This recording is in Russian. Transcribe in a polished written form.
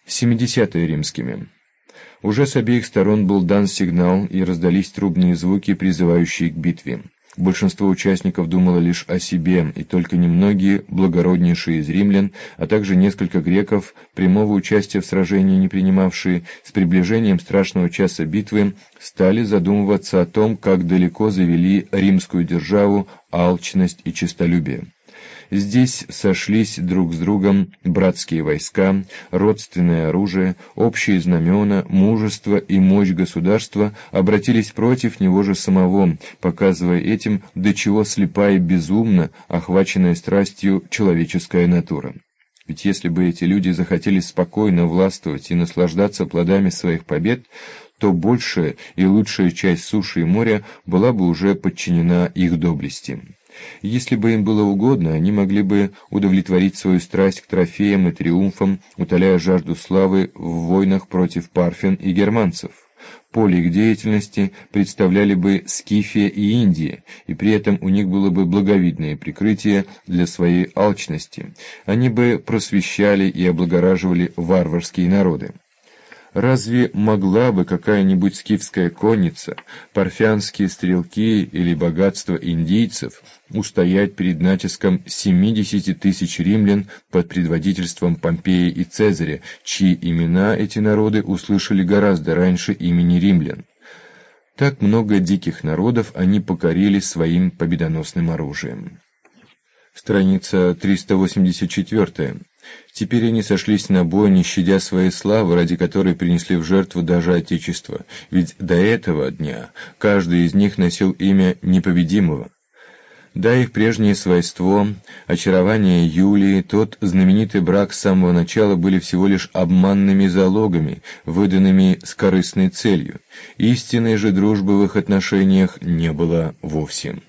70-е римскими. Уже с обеих сторон был дан сигнал, и раздались трубные звуки, призывающие к битве. Большинство участников думало лишь о себе, и только немногие, благороднейшие из римлян, а также несколько греков, прямого участия в сражении не принимавшие, с приближением страшного часа битвы, стали задумываться о том, как далеко завели римскую державу алчность и честолюбие. Здесь сошлись друг с другом братские войска, родственное оружие, общие знамена, мужество и мощь государства обратились против него же самого, показывая этим, до чего слепа и безумна, охваченная страстью человеческая натура. Ведь если бы эти люди захотели спокойно властвовать и наслаждаться плодами своих побед, то большая и лучшая часть суши и моря была бы уже подчинена их доблести. Если бы им было угодно, они могли бы удовлетворить свою страсть к трофеям и триумфам, утоляя жажду славы в войнах против парфян и германцев. Поле их деятельности представляли бы Скифия и Индия, и при этом у них было бы благовидное прикрытие для своей алчности. Они бы просвещали и облагораживали варварские народы. Разве могла бы какая-нибудь скифская конница, парфянские стрелки или богатство индийцев устоять перед натиском 70 тысяч римлян под предводительством Помпея и Цезаря, чьи имена эти народы услышали гораздо раньше имени римлян? Так много диких народов они покорили своим победоносным оружием. Страница 384. Теперь они сошлись на бой, не щадя своей славы, ради которой принесли в жертву даже Отечество, ведь до этого дня каждый из них носил имя непобедимого. Да, их прежнее свойство, очарование Юлии, тот знаменитый брак с самого начала были всего лишь обманными залогами, выданными с корыстной целью. Истинной же дружбы в их отношениях не было вовсе.